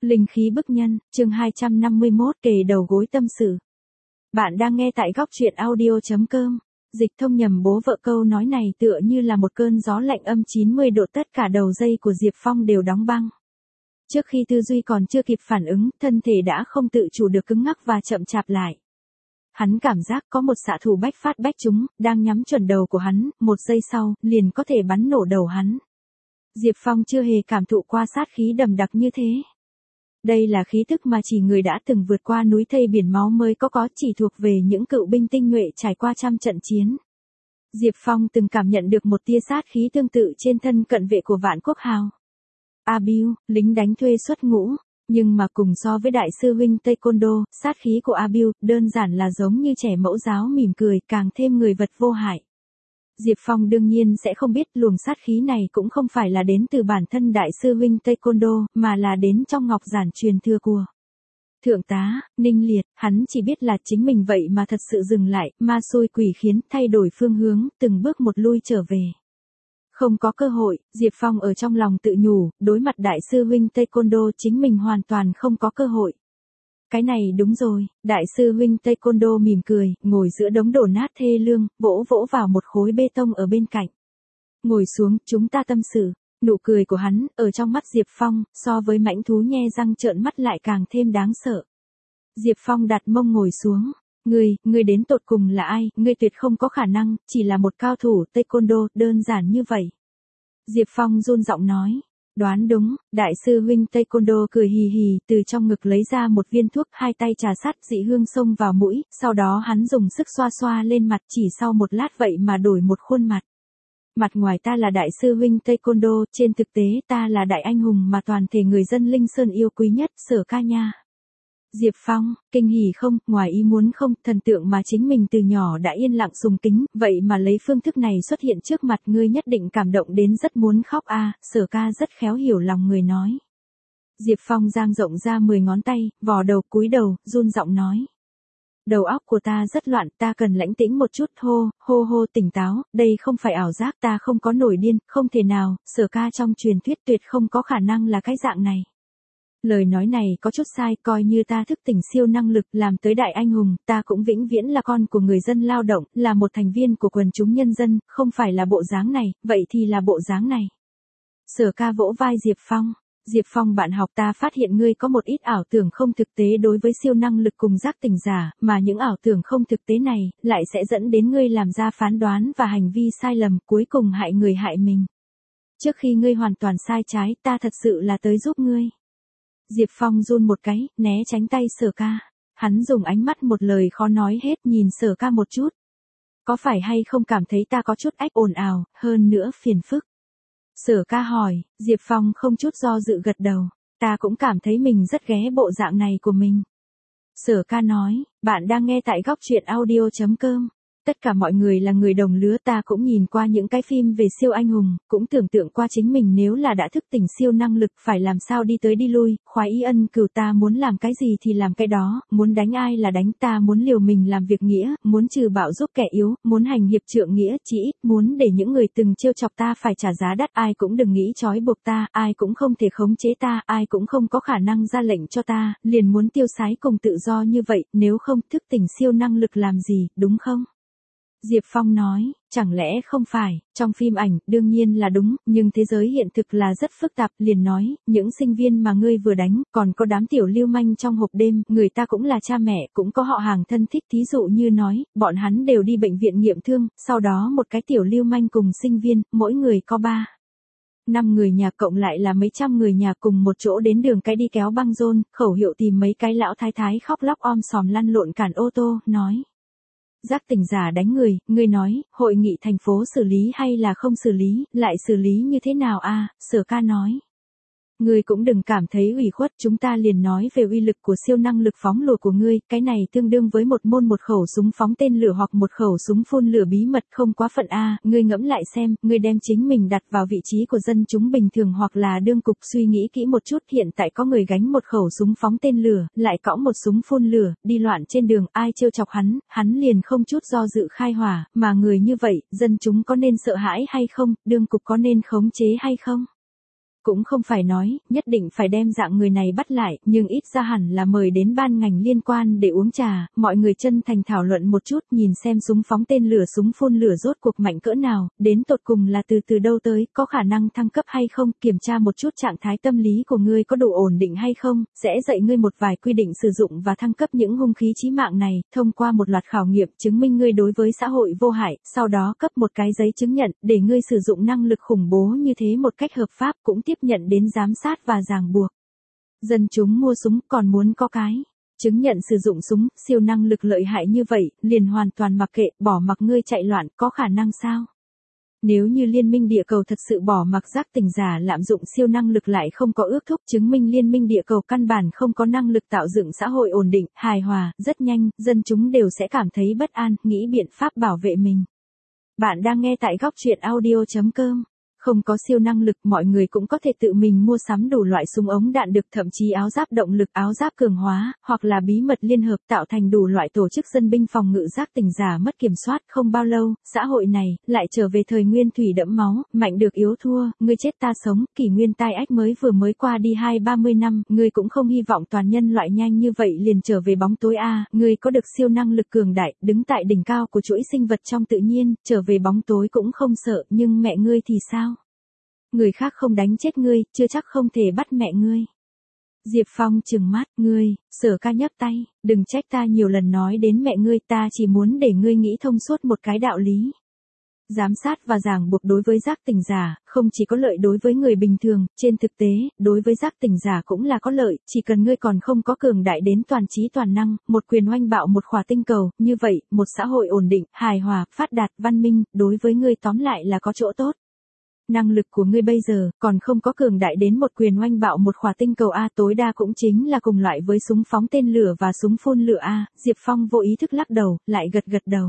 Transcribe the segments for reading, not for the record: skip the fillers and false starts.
Linh khí bức nhân, chương 251 kề đầu gối tâm sự. Bạn đang nghe tại góc truyện audio.com. Dịch thông nhầm bố vợ câu nói này tựa như là một cơn gió lạnh âm 90 độ, tất cả đầu dây của Diệp Phong đều đóng băng. Trước khi tư duy còn chưa kịp phản ứng, thân thể đã không tự chủ được cứng ngắc và chậm chạp lại. Hắn cảm giác có một xạ thủ bách phát bách trúng, đang nhắm chuẩn đầu của hắn, một giây sau, liền có thể bắn nổ đầu hắn. Diệp Phong chưa hề cảm thụ qua sát khí đậm đặc như thế. Đây là khí tức mà chỉ người đã từng vượt qua núi thây biển máu mới có, chỉ thuộc về những cựu binh tinh nhuệ trải qua trăm trận chiến. Diệp Phong từng cảm nhận được một tia sát khí tương tự trên thân cận vệ của Vạn Quốc Hào. A Bưu, lính đánh thuê xuất ngũ, nhưng mà cùng so với đại sư huynh Taekwondo, sát khí của A Bưu đơn giản là giống như trẻ mẫu giáo mỉm cười, càng thêm người vật vô hại. Diệp Phong đương nhiên sẽ không biết luồng sát khí này cũng không phải là đến từ bản thân đại sư huynh Taekwondo, mà là đến trong ngọc giản truyền thừa của Thượng tá Ninh Liệt. Hắn chỉ biết là chính mình vậy mà thật sự dừng lại, ma xui quỷ khiến, thay đổi phương hướng, từng bước một lui trở về. Không có cơ hội, Diệp Phong ở trong lòng tự nhủ, đối mặt đại sư huynh Taekwondo chính mình hoàn toàn không có cơ hội. Cái này đúng rồi, đại sư huynh Taekwondo mỉm cười, ngồi giữa đống đổ nát thê lương, vỗ vỗ vào một khối bê tông ở bên cạnh. Ngồi xuống, chúng ta tâm sự. Nụ cười của hắn, ở trong mắt Diệp Phong, so với mãnh thú nhe răng trợn mắt lại càng thêm đáng sợ. Diệp Phong đặt mông ngồi xuống. Ngươi đến tột cùng là ai, ngươi tuyệt không có khả năng, chỉ là một cao thủ Taekwondo, đơn giản như vậy. Diệp Phong run giọng nói. Đoán đúng, đại sư huynh Taekwondo cười hì hì, từ trong ngực lấy ra một viên thuốc, hai tay trà sát dị hương xông vào mũi, sau đó hắn dùng sức xoa xoa lên mặt, chỉ sau một lát vậy mà đổi một khuôn mặt. Mặt ngoài ta là đại sư huynh Taekwondo, trên thực tế ta là đại anh hùng mà toàn thể người dân Linh Sơn yêu quý nhất, Sở ca nha. Diệp Phong, kinh hỉ không, ngoài ý muốn không, thần tượng mà chính mình từ nhỏ đã yên lặng sùng kính, vậy mà lấy phương thức này xuất hiện trước mặt ngươi nhất định cảm động đến rất muốn khóc a. Sở ca rất khéo hiểu lòng người nói. Diệp Phong giang rộng ra 10 ngón tay, vò đầu cúi đầu, run giọng nói. Đầu óc của ta rất loạn, ta cần lãnh tĩnh một chút, hô tỉnh táo, đây không phải ảo giác, ta không có nổi điên, không thể nào, Sở ca trong truyền thuyết tuyệt không có khả năng là cái dạng này. Lời nói này có chút sai, coi như ta thức tỉnh siêu năng lực làm tới đại anh hùng, ta cũng vĩnh viễn là con của người dân lao động, là một thành viên của quần chúng nhân dân, không phải là bộ dáng này, vậy thì là bộ dáng này. Sở ca vỗ vai Diệp Phong. Diệp Phong bạn học, ta phát hiện ngươi có một ít ảo tưởng không thực tế đối với siêu năng lực cùng giác tỉnh giả, mà những ảo tưởng không thực tế này, lại sẽ dẫn đến ngươi làm ra phán đoán và hành vi sai lầm, cuối cùng hại người hại mình. Trước khi ngươi hoàn toàn sai trái, ta thật sự là tới giúp ngươi. Diệp Phong run một cái, né tránh tay Sở ca. Hắn dùng ánh mắt một lời khó nói hết nhìn Sở ca một chút. Có phải hay không cảm thấy ta có chút ách ồn ào, hơn nữa phiền phức? Sở ca hỏi, Diệp Phong không chút do dự gật đầu. Ta cũng cảm thấy mình rất ghé bộ dạng này của mình. Sở ca nói, bạn đang nghe tại góc truyện audio.com. Tất cả mọi người là người đồng lứa, ta cũng nhìn qua những cái phim về siêu anh hùng, cũng tưởng tượng qua chính mình nếu là đã thức tỉnh siêu năng lực phải làm sao đi tới đi lui, khoái y ân cửu, ta muốn làm cái gì thì làm cái đó, muốn đánh ai là đánh, ta muốn liều mình làm việc nghĩa, muốn trừ bạo giúp kẻ yếu, muốn hành hiệp trượng nghĩa, chỉ ít muốn để những người từng trêu chọc ta phải trả giá đắt, ai cũng đừng nghĩ trói buộc ta, ai cũng không thể khống chế ta, ai cũng không có khả năng ra lệnh cho ta, liền muốn tiêu sái cùng tự do như vậy, nếu không thức tỉnh siêu năng lực làm gì, đúng không? Diệp Phong nói, chẳng lẽ không phải, trong phim ảnh, đương nhiên là đúng, nhưng thế giới hiện thực là rất phức tạp, liền nói, những sinh viên mà ngươi vừa đánh, còn có đám tiểu lưu manh trong hộp đêm, người ta cũng là cha mẹ, cũng có họ hàng thân thích, thí dụ như nói, bọn hắn đều đi bệnh viện nghiệm thương, sau đó một cái tiểu lưu manh cùng sinh viên, mỗi người có 5 người nhà cộng lại là mấy trăm người nhà cùng một chỗ đến đường cái đi kéo băng rôn, khẩu hiệu tìm mấy cái lão thái thái khóc lóc om sòm lăn lộn cản ô tô, nói. Giác tỉnh giả đánh người, ngươi nói, hội nghị thành phố xử lý hay là không xử lý, lại xử lý như thế nào a? Sở ca nói. Ngươi cũng đừng cảm thấy ủy khuất, chúng ta liền nói về uy lực của siêu năng lực phóng lùa của ngươi, cái này tương đương với một môn một khẩu súng phóng tên lửa hoặc một khẩu súng phun lửa bí mật, không quá phận a. Ngươi ngẫm lại xem, ngươi đem chính mình đặt vào vị trí của dân chúng bình thường hoặc là đương cục, suy nghĩ kỹ một chút, hiện tại có người gánh một khẩu súng phóng tên lửa, lại cõng một súng phun lửa, đi loạn trên đường, ai trêu chọc hắn liền không chút do dự khai hỏa, mà người như vậy, dân chúng có nên sợ hãi hay không, đương cục có nên khống chế hay không? Cũng không phải nói, nhất định phải đem dạng người này bắt lại, nhưng ít ra hẳn là mời đến ban ngành liên quan để uống trà, mọi người chân thành thảo luận một chút, nhìn xem súng phóng tên lửa súng phun lửa rốt cuộc mạnh cỡ nào, đến tột cùng là từ đâu tới, có khả năng thăng cấp hay không, kiểm tra một chút trạng thái tâm lý của ngươi có đủ ổn định hay không, sẽ dạy ngươi một vài quy định sử dụng và thăng cấp những hung khí chí mạng này, thông qua một loạt khảo nghiệm chứng minh ngươi đối với xã hội vô hại, sau đó cấp một cái giấy chứng nhận, để ngươi sử dụng năng lực khủng bố như thế một cách hợp pháp, cũng tiếp nhận đến giám sát và ràng buộc. Dân chúng mua súng còn muốn có cái chứng nhận sử dụng súng, siêu năng lực lợi hại như vậy, liền hoàn toàn mặc kệ, bỏ mặc ngươi chạy loạn, có khả năng sao? Nếu như Liên minh địa cầu thật sự bỏ mặc giác tỉnh giả lạm dụng siêu năng lực lại không có ước thúc, chứng minh Liên minh địa cầu căn bản không có năng lực tạo dựng xã hội ổn định, hài hòa, rất nhanh, dân chúng đều sẽ cảm thấy bất an, nghĩ biện pháp bảo vệ mình. Bạn đang nghe tại góc truyện audio.com. Không có siêu năng lực, mọi người cũng có thể tự mình mua sắm đủ loại súng ống đạn được, thậm chí áo giáp động lực, áo giáp cường hóa, hoặc là bí mật liên hợp tạo thành đủ loại tổ chức dân binh phòng ngự giác tỉnh giả mất kiểm soát. Không bao lâu, xã hội này lại trở về thời nguyên thủy đẫm máu, mạnh được yếu thua, ngươi chết ta sống, kỷ nguyên tai ách mới qua đi 20-30 năm, ngươi cũng không hy vọng toàn nhân loại nhanh như vậy liền trở về bóng tối a, ngươi có được siêu năng lực cường đại, đứng tại đỉnh cao của chuỗi sinh vật trong tự nhiên, trở về bóng tối cũng không sợ, nhưng mẹ ngươi thì sao? Người khác không đánh chết ngươi, chưa chắc không thể bắt mẹ ngươi. Diệp Phong trừng mắt, ngươi, Sở Ca nhấc tay, đừng trách ta nhiều lần nói đến mẹ ngươi, ta chỉ muốn để ngươi nghĩ thông suốt một cái đạo lý. Giám sát và ràng buộc đối với giác tỉnh giả, không chỉ có lợi đối với người bình thường, trên thực tế, đối với giác tỉnh giả cũng là có lợi, chỉ cần ngươi còn không có cường đại đến toàn trí toàn năng, một quyền oanh bạo một khỏa tinh cầu, như vậy, một xã hội ổn định, hài hòa, phát đạt, văn minh, đối với ngươi tóm lại là có chỗ tốt. Năng lực của ngươi bây giờ, còn không có cường đại đến một quyền oanh bạo một khỏa tinh cầu A, tối đa cũng chính là cùng loại với súng phóng tên lửa và súng phun lửa A. Diệp Phong vô ý thức lắc đầu, lại gật đầu.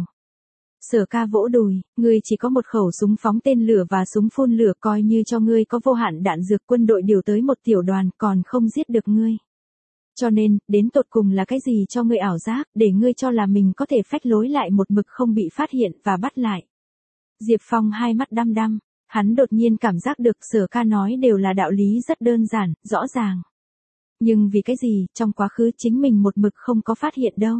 Sở Ca vỗ đùi, ngươi chỉ có một khẩu súng phóng tên lửa và súng phun lửa, coi như cho ngươi có vô hạn đạn dược, quân đội điều tới một tiểu đoàn còn không giết được ngươi. Cho nên, đến tột cùng là cái gì cho ngươi ảo giác, để ngươi cho là mình có thể phách lối lại một mực không bị phát hiện và bắt lại. Diệp Phong hai mắt đăm đăm. Hắn đột nhiên cảm giác được Sở Ca nói đều là đạo lý rất đơn giản, rõ ràng. Nhưng vì cái gì, trong quá khứ chính mình một mực không có phát hiện đâu.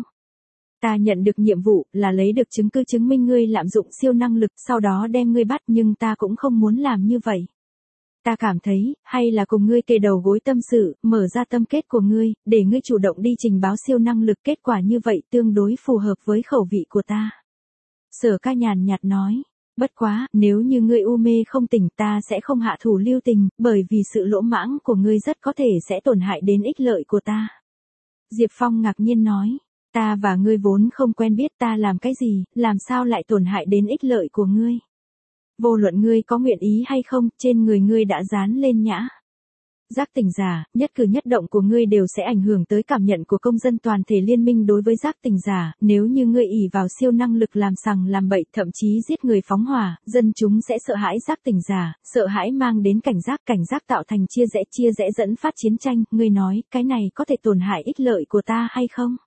Ta nhận được nhiệm vụ là lấy được chứng cứ chứng minh ngươi lạm dụng siêu năng lực, sau đó đem ngươi bắt, nhưng ta cũng không muốn làm như vậy. Ta cảm thấy, hay là cùng ngươi kề đầu gối tâm sự, mở ra tâm kết của ngươi, để ngươi chủ động đi trình báo siêu năng lực, kết quả như vậy tương đối phù hợp với khẩu vị của ta. Sở Ca nhàn nhạt nói. Bất quá, nếu như ngươi u mê không tỉnh, ta sẽ không hạ thủ lưu tình, bởi vì sự lỗ mãng của ngươi rất có thể sẽ tổn hại đến ích lợi của ta. Diệp Phong ngạc nhiên nói, ta và ngươi vốn không quen biết, ta làm cái gì, làm sao lại tổn hại đến ích lợi của ngươi. Vô luận ngươi có nguyện ý hay không, trên người ngươi đã dán lên nhã. Giác tỉnh giả, nhất cử nhất động của ngươi đều sẽ ảnh hưởng tới cảm nhận của công dân toàn thể liên minh đối với giác tỉnh giả, nếu như ngươi ỷ vào siêu năng lực làm sằng làm bậy, thậm chí giết người phóng hỏa, dân chúng sẽ sợ hãi giác tỉnh giả, sợ hãi mang đến cảnh giác tạo thành chia rẽ dẫn phát chiến tranh, ngươi nói, cái này có thể tổn hại ích lợi của ta hay không?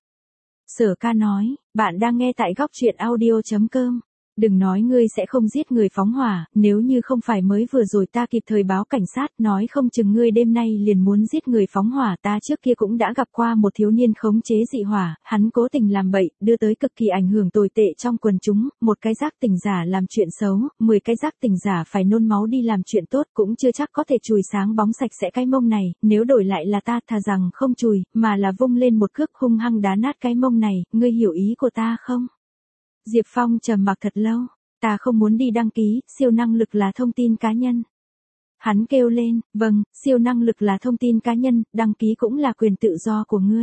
Sở Ca nói, bạn đang nghe tại góc truyện audio.com. Đừng nói ngươi sẽ không giết người phóng hỏa, nếu như không phải mới vừa rồi ta kịp thời báo cảnh sát, nói không chừng ngươi đêm nay liền muốn giết người phóng hỏa. Ta trước kia cũng đã gặp qua một thiếu niên khống chế dị hỏa, hắn cố tình làm bậy, đưa tới cực kỳ ảnh hưởng tồi tệ trong quần chúng, một cái giác tỉnh giả làm chuyện xấu, 10 cái giác tỉnh giả phải nôn máu đi làm chuyện tốt, cũng chưa chắc có thể chùi sáng bóng sạch sẽ cái mông này, nếu đổi lại là ta, thà rằng không chùi, mà là vung lên một cước hung hăng đá nát cái mông này, ngươi hiểu ý của ta không? Diệp Phong trầm mặc thật lâu, ta không muốn đi đăng ký, siêu năng lực là thông tin cá nhân. Hắn kêu lên, vâng, siêu năng lực là thông tin cá nhân, đăng ký cũng là quyền tự do của ngươi.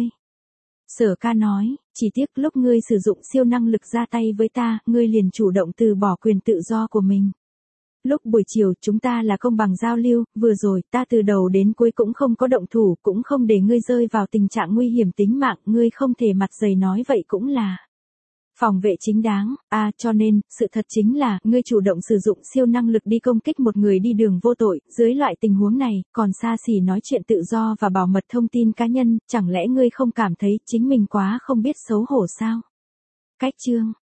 Sở Ca nói, chỉ tiếc lúc ngươi sử dụng siêu năng lực ra tay với ta, ngươi liền chủ động từ bỏ quyền tự do của mình. Lúc buổi chiều chúng ta là công bằng giao lưu, vừa rồi ta từ đầu đến cuối cũng không có động thủ, cũng không để ngươi rơi vào tình trạng nguy hiểm tính mạng, ngươi không thể mặt dày nói vậy cũng là phòng vệ chính đáng, cho nên, sự thật chính là, ngươi chủ động sử dụng siêu năng lực đi công kích một người đi đường vô tội, dưới loại tình huống này, còn xa xỉ nói chuyện tự do và bảo mật thông tin cá nhân, chẳng lẽ ngươi không cảm thấy chính mình quá không biết xấu hổ sao? Cách chương